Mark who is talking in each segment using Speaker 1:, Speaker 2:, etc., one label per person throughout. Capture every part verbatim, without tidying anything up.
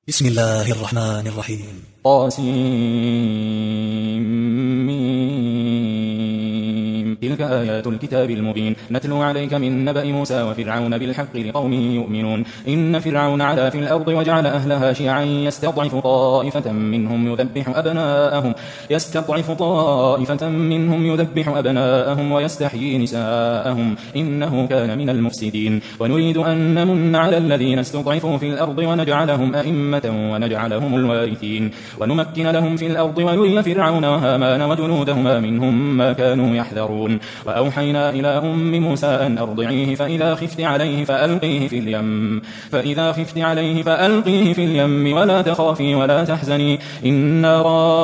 Speaker 1: بسم الله الرحمن الرحيم.
Speaker 2: طاسيم. تلك آيات الكتاب المبين نتلو عليك من نبأ موسى وفرعون بالحق لقوم يؤمنون. إن فرعون علا في الأرض وجعل أهلها شيعا يستضعف طائفة منهم يذبح أبناءهم يستضعف طائفة منهم يذبح أبناءهم ويستحيي نساءهم إنه كان من المفسدين. ونريد أن نمن على الذين استضعفوا في الأرض ونجعلهم أئمة ونجعلهم الوارثين ونمكن لهم في الأرض ونري فرعون وهامان وجنودهما منهم ما كانوا يحذرون. وأوحينا إلى أم موسى أن أرضعيه فإذا خفت عليه فألقيه في اليم فإذا خفت عليه فألقيه في اليم ولا تخافي ولا تحزني إنا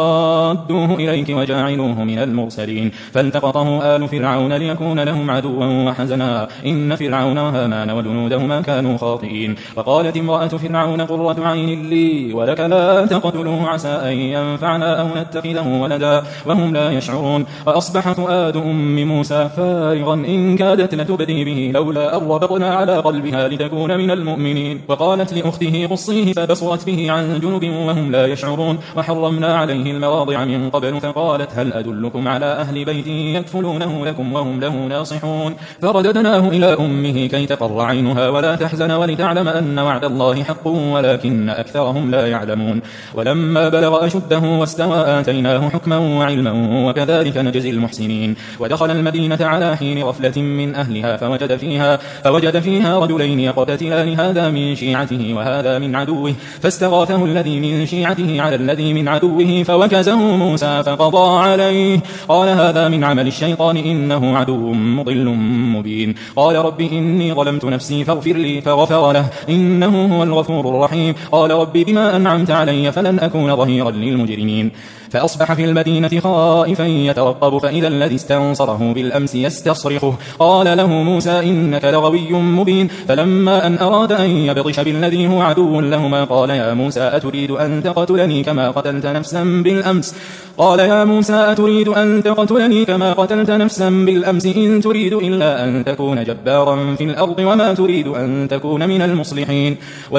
Speaker 2: رادوه إليك وجاعلوه من المرسلين. فالتقطه آل فرعون ليكون لهم عدوا وحزنا إن فرعون وهامان وجنودهما كانوا خاطئين. وقالت امرأة فرعون قرة عين لي ولك لا تقتلوه عسى أن ينفعنا أو نتخذه ولدا وهم لا يشعرون. وأصبح فؤاد أم موسى فارغا إن كادت لتبدي به لولا أن ربطنا على قلبها لتكون من المؤمنين. وقالت لأخته قصيه فبصرت به عن جنب وهم لا يشعرون. وحرمنا عليه المواضع من قبل فقالت هل أدلكم على أهل بيت يكفلونه لكم وهم له ناصحون. فرددناه إلى أمه كي تقر عينها ولا تحزن ولتعلم أن وعد الله حق ولكن أكثرهم لا يعلمون. ولما بلغ أشده واستوى آتيناه حكما وعلما وكذلك نجزي المحسنين. ودخل المدينة على حين غفلة من أهلها فوجد فيها, فوجد فيها رجلين يقتتلان هذا من شيعته وهذا من عدوه فاستغاثه الذي من شيعته على الذي من عدوه فوكزه موسى فقضى عليه قال هذا من عمل الشيطان إنه عدو مضل مبين. قال رب إني ظلمت نفسي فاغفر لي فغفر له إنه هو الغفور الرحيم. قال رب بما أنعمت علي فلن أكون ظهيرا للمجرمين. فأصبح في المدينة خائفا يترقب فإذا الذي استنصره بالأمس يستصرخه قال له موسى إنك لغوي مبين. فلما أن أراد أن يبطش بالذي هو عدو لهما قال يا موسى أتريد أن تقتلني كما قتلت نفسا بالأمس قال يا موسى أتريد أن تقتلني كما قتلت نفسا بالأمس إن تريد إلا أن تكون جبارا في الأرض وما تريد أن تكون من المصلحين.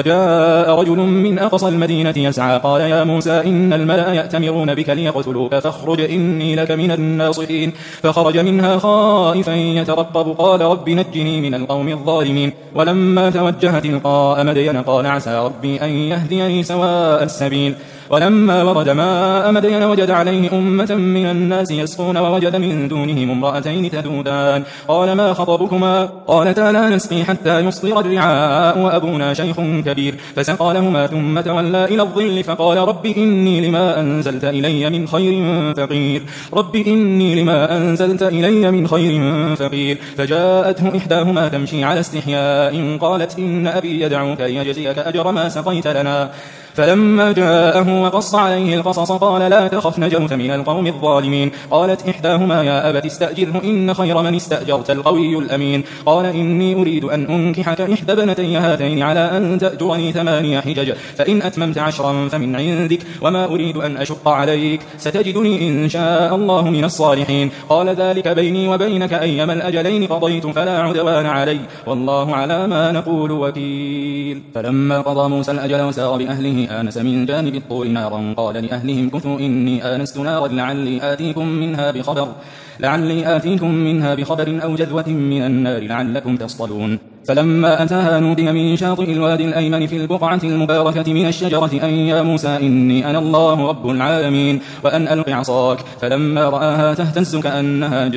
Speaker 2: وجاء رجل من أقصى المدينة يسعى قال يا موسى إن الملأ يأتمرون بك ليقتلوك فاخرج إني لك من الناصحين. فخرج منها خائفا يترقب قال رب نجني من القوم الظالمين. ولما توجه تلقاء مدين قال عسى ربي أن يهديني سواء السبيل. ولما ورد ماء مدين وجد عليه أمة من الناس يسقون ووجد من دونهم امرأتين تذودان قال ما خطبكما قالتا لا نسقي حتى يصدر الرعاء وأبونا شيخ كبير. فسقى لهما ثم تولى إلى الظل فقال رب إني لما أنزلت إلي من خير فقير رب إني لما أنزلت إلي من خير فقير. فجاءته إحداهما تمشي على استحياء قالت إن أبي يدعوك ليجزيك أجر ما سقيت لنا. فلما جاءه وقص عليه القصص قال لا تخف نجوت من القوم الظالمين. قالت إحداهما يا أبت استأجره إن خير من استأجرت القوي الأمين. قال إني أريد أن أنكحك إحدى بنتي هاتين على أن تأجرني ثمانية حجج فإن أتممت عشرا فمن عندك وما أريد أن أشق عليك ستجدني إن شاء الله من الصالحين. قال ذلك بيني وبينك أيما الأجلين قضيت فلا عدوان علي والله على ما نقول وكيل. فلما قضى موسى الأجل وسار بأهله آنس من جانب الطور نارا قال لأهلهم كثوا إني آنست نارا لعلي آتيكم منها بخبر لعلي آتيكم منها بخبر أو جذوة من النار لعلكم تصطلون. فلما أتاها نودي من شاطئ الوادي الأيمن في البقعة المباركة من الشجرة أن يا موسى إني أنا الله رب العالمين وأن ألق عصاك. فلما رآها تهتز كأنها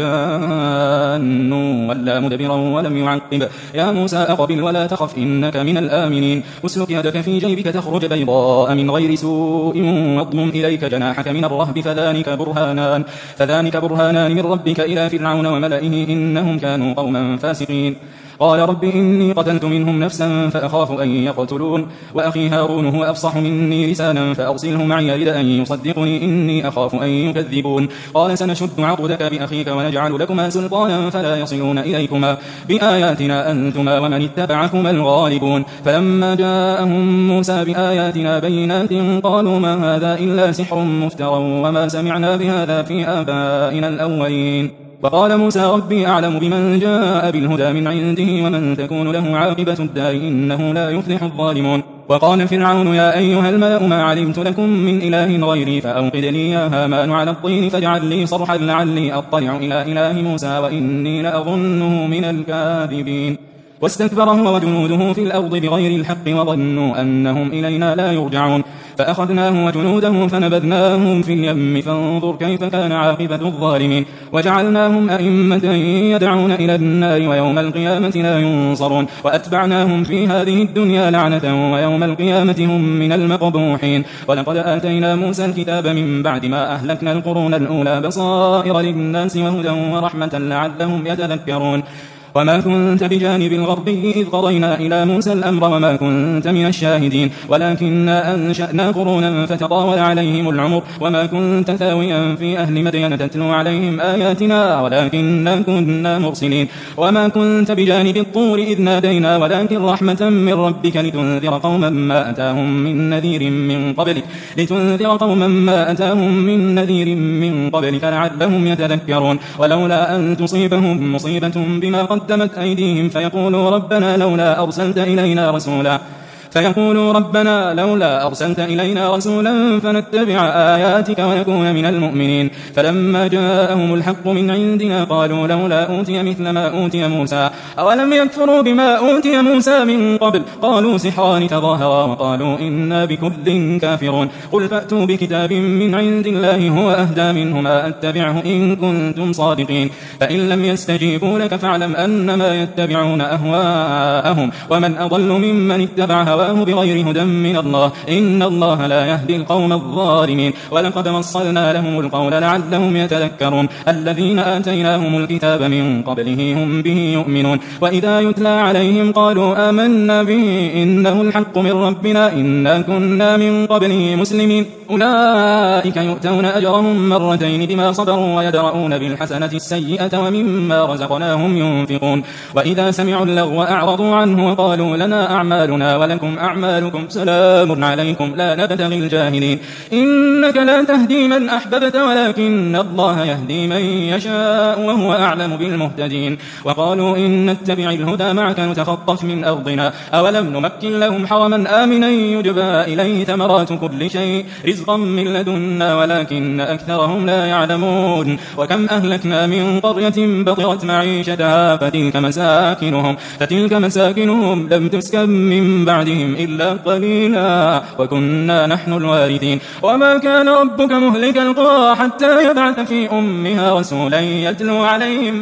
Speaker 2: جان ولا مدبرا ولم يعقب يا موسى أقبل ولا تخف إنك من الآمنين. أسلك يدك في جيبك تخرج بيضاء من غير سوء واضمم إليك جناحك من الرهب فذلك برهانان فذلك برهانان من ربك إلى فرعون وملئه إنهم كانوا قوما فاسقين. قال رب إني قتلت منهم نفسا فأخاف أن يقتلون وأخي هارون هو أفصح مني لسانا فأرسله معي يرد أن يصدقني إني أخاف أن يكذبون. قال سنشد عضدك بأخيك ونجعل لكما سلطانا فلا يصلون إليكما بآياتنا أنتما ومن اتبعكما الغالبون. فلما جاءهم موسى بآياتنا بينات قالوا ما هذا إلا سحر مفترى وما سمعنا بهذا في آبائنا الأولين. وقال موسى ربي أعلم بمن جاء بالهدى من عنده ومن تكون له عاقبة الدار إنه لا يفلح الظالمون. وقال فرعون يا أيها الملأ ما علمت لكم من إله غيري فأوقد لي يا هامان على الطين فاجعل لي صرحا لعلي أطلع إلى إله موسى وإني لأظنه من الكاذبين واستكبر هو وجنوده في الأرض بغير الحق وظنوا أنهم إلينا لا يرجعون فأخذناه وجنوده فنبذناهم في اليم فانظر كيف كان عاقبة الظالمين وجعلناهم أئمة يدعون إلى النار ويوم القيامة لا ينصرون وأتبعناهم في هذه الدنيا لعنة ويوم القيامة هم من المقبوحين ولقد آتينا موسى الكتاب من بعد ما أهلكنا القرون الأولى بصائر للناس وهدى ورحمة لعلهم يتذكرون وما كنت بجانب الغربي إذ قضينا إلى موسى الأمر وما كنت من الشاهدين ولكننا أنشأنا قرونا فتطاول عليهم العمر وما كنت ثاويا في أهل مدين تتلو عليهم آياتنا ولكننا كنا مرسلين وما كنت بجانب الطور إذ نادينا ولكن رحمة من ربك لتنذر قوما ما أتاهم من نذير من قبلك لتنذر قوما ما أتاهم من نذير من قبلك لعلهم يتذكرون ولولا أن تصيبهم مصيبة بما قدمت أيديهم فيقولوا ربنا لولا أرسلت إلينا رسولا فيقولوا ربنا لولا أرسلت إلينا رسولا فنتبع آياتك ونكون من المؤمنين فلما جاءهم الحق من عندنا قالوا لولا أوتي مثل ما أوتي موسى أولم يكفروا بما أوتي موسى من قبل قالوا سحران تظاهرا وقالوا إنا بكل كافرون قل فأتوا بكتاب من عند الله هو أهدى منهما أتبعه إن كنتم صادقين فإن لم يستجيبوا لك فاعلم أنما يتبعون أهواءهم ومن أضل ممن اتبع هواه بغير هدى من الله إن الله لا يهدي القوم الظالمين ولقد وصلنا لهم القول لعلهم يتذكرون الذين آتيناهم الكتاب من قبله هم به يؤمنون وإذا يتلى عليهم قالوا آمنا به إنه الحق من ربنا إنا كنا من قبله مسلمين أولئك يؤتون أجرهم مرتين بما صبروا ويدرؤون بالحسنة السيئة ومما رزقناهم ينفقون وإذا سمعوا اللغو أعرضوا عنه وقالوا لنا أعمالنا ولكم أعمالكم سلام عليكم لا نبتغي الجاهلين إنك لا تهدي من أحببت ولكن الله يهدي من يشاء وهو أعلم بالمهتدين وقالوا إن نتبع الهدى معك نتخطف من أرضنا أولم نمكن لهم حرما آمنا يجبى إليه ثمرات كل شيء رزقا من لدنا ولكن أكثرهم لا يعلمون وكم أهلكنا من قرية بطرت معيشتها فتلك مساكنهم, فتلك مساكنهم لم تسكن من بعدهم إلا قليلا وكنا نحن الوارثين وما كان ربك مهلك القرى حتى يبعث في أمها رسولا يتلو عليهم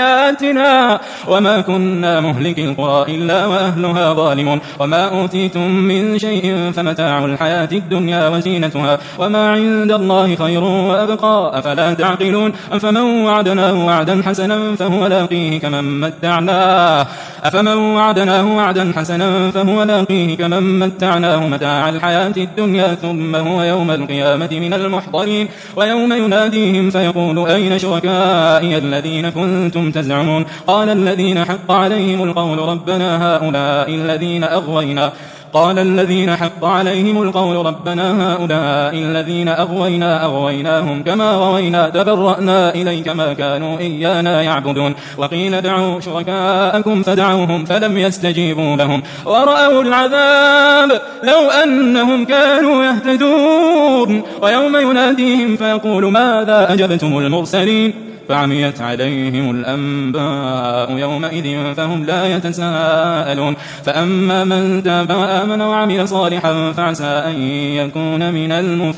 Speaker 2: آياتنا وما كنا مهلك القرى إلا وأهلها ظالمون وما أوتيتم من شيء فمتاع الحياة الدنيا وزينتها وما عند الله خير وأبقى أفلا تعقلون أفمن وعدناه وعدا حسنا فهو لاقيه كمن متعناه أفمن وعدناه وعدا حسنا فهو لاقيه كمن متعناه متاع الحياة الدنيا ثم هو يوم القيامة من المحضرين ويوم يناديهم فيقول أين شركائي الذين كنتم تزعمون قال الذين حق عليهم القول ربنا هؤلاء الذين أغوينا قال الذين حق عليهم القول ربنا هؤلاء الذين أغوينا أغويناهم كما غوينا تبرأنا إليك ما كانوا إيانا يعبدون وقيل دعوا شركاءكم فدعوهم فلم يستجيبوا لهم ورأوا العذاب لو أنهم كانوا يهتدون ويوم يناديهم فيقول ماذا أجبتم المرسلين فعميت عليهم الأنباء يومئذ فهم لا يتساءلون فأما من تاب وآمن وعمل صالحا فعسى أن يكون من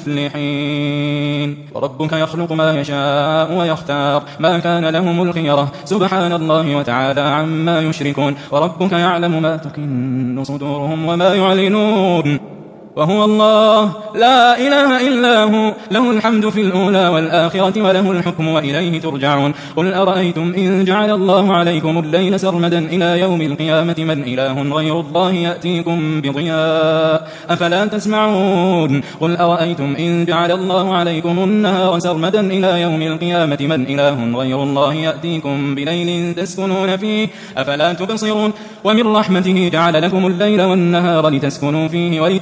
Speaker 2: المفلحين وربك يخلق ما يشاء ويختار ما كان لهم الخيرة سبحان الله وتعالى عما يشركون وربك يعلم ما تكن صدورهم وما يعلنون وهو الله لا إله إلا هو له الحمد في الأولى والآخرة وله الحكم وإليه ترجعون قل أرأيتم إن جعل الله عليكم الليل سرمدا إلى يوم القيامة من إله غير الله يأتيكم بضياء أفلا تسمعون قل أرأيتم إن جعل الله عليكم النهار سرمدا إلى يوم القيامة من إله غير الله يأتيكم بليل تسكنون فيه أفلا تبصرون ومن رحمته جعل لكم الليل والنهار لتسكنوا فيه ولتبتغوا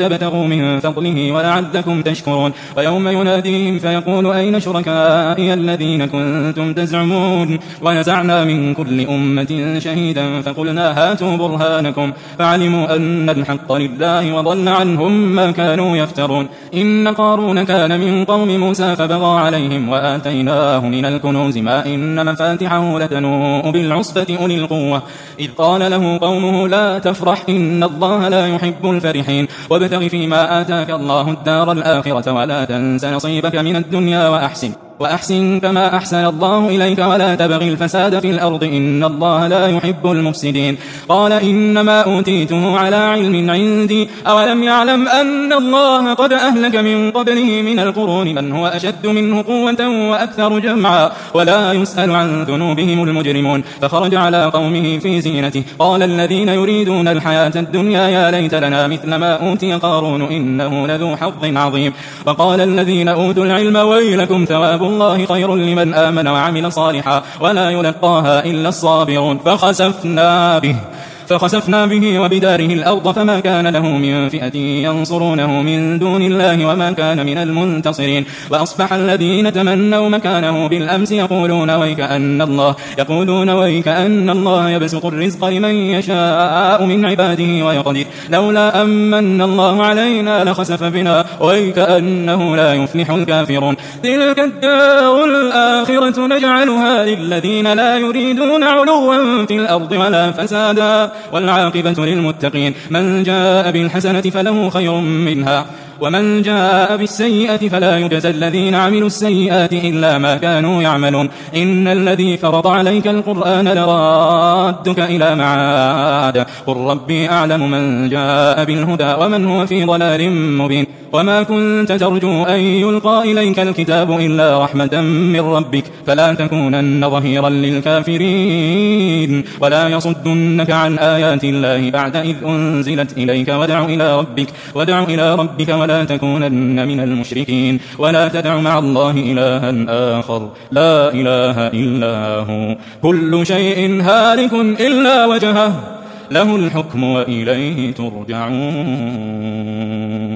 Speaker 2: لتبتغوا من فضله ولعلكم تشكرون. ويوم يناديهم فيقول أين شركائي الذين كنتم تزعمون ونزعنا من كل أمة شهيدا فقلنا هاتوا برهانكم فعلموا أن الحق لله وضل عنهم ما كانوا يفترون. إن قارون كان من قوم موسى فبغى عليهم وآتيناه من الكنوز ما إن مفاتحه لتنوء بالعصبة أولي القوة إذ قال له قومه لا تفرح إن الله لا يحب الفرحين وابتغ فيما آتاك الله الدار الآخرة ولا تنس نصيبك من الدنيا وأحسن وأحسن كما أحسن الله إليك ولا تبغ الفساد في الأرض إن الله لا يحب المفسدين. قال إنما أوتيته على علم عندي أولم يعلم أن الله قد أهلك من قبله من القرون من هو أشد منه قوة وأكثر جمعا ولا يسأل عن ذنوبهم المجرمون. فخرج على قومه في زينته قال الذين يريدون الحياة الدنيا يا ليت لنا مثل ما أوتي قارون إنه لذو حظ عظيم. وقال الذين أوتوا العلم ويلكم ثواب الله خير لمن آمن وعمل صالحا ولا يلقاها إلا الصابرون. فخسفنا به فخسفنا به وبداره الأرض فما كان له من فئة ينصرونه من دون الله وما كان من المنتصرين. وأصبح الذين تمنوا مكانه بالأمس يقولون ويكأن الله يقولون ويكأن الله يبسط الرزق لمن يشاء من عباده ويقدر لولا أمن الله علينا لخسف بنا ويكأنه لا يفلح الكافرون. تلك الدار الآخرة نجعلها للذين لا يريدون علوا في الأرض ولا فسادا والعاقبة للمتقين. من جاء بالحسنة فله خير منها ومن جاء بالسيئة فلا يجزى الذين عملوا السيئات إلا ما كانوا يعملون. إن الذي فرض عليك القرآن لرادك إلى معاد قل ربي أعلم من جاء بالهدى ومن هو في ضلال مبين. وما كنت ترجو أن يلقى إليك الكتاب إلا رحمة من ربك فلا تكونن ظهيرا للكافرين ولا يصدنك عن آيات الله بعد إذ أنزلت إليك ودع إلى ربك ودع إلى ربك ولا تكونن من المشركين. ولا تدع مع الله إلها آخر لا إله إلا هو كل شيء هالك إلا وجهه له الحكم وإليه ترجعون.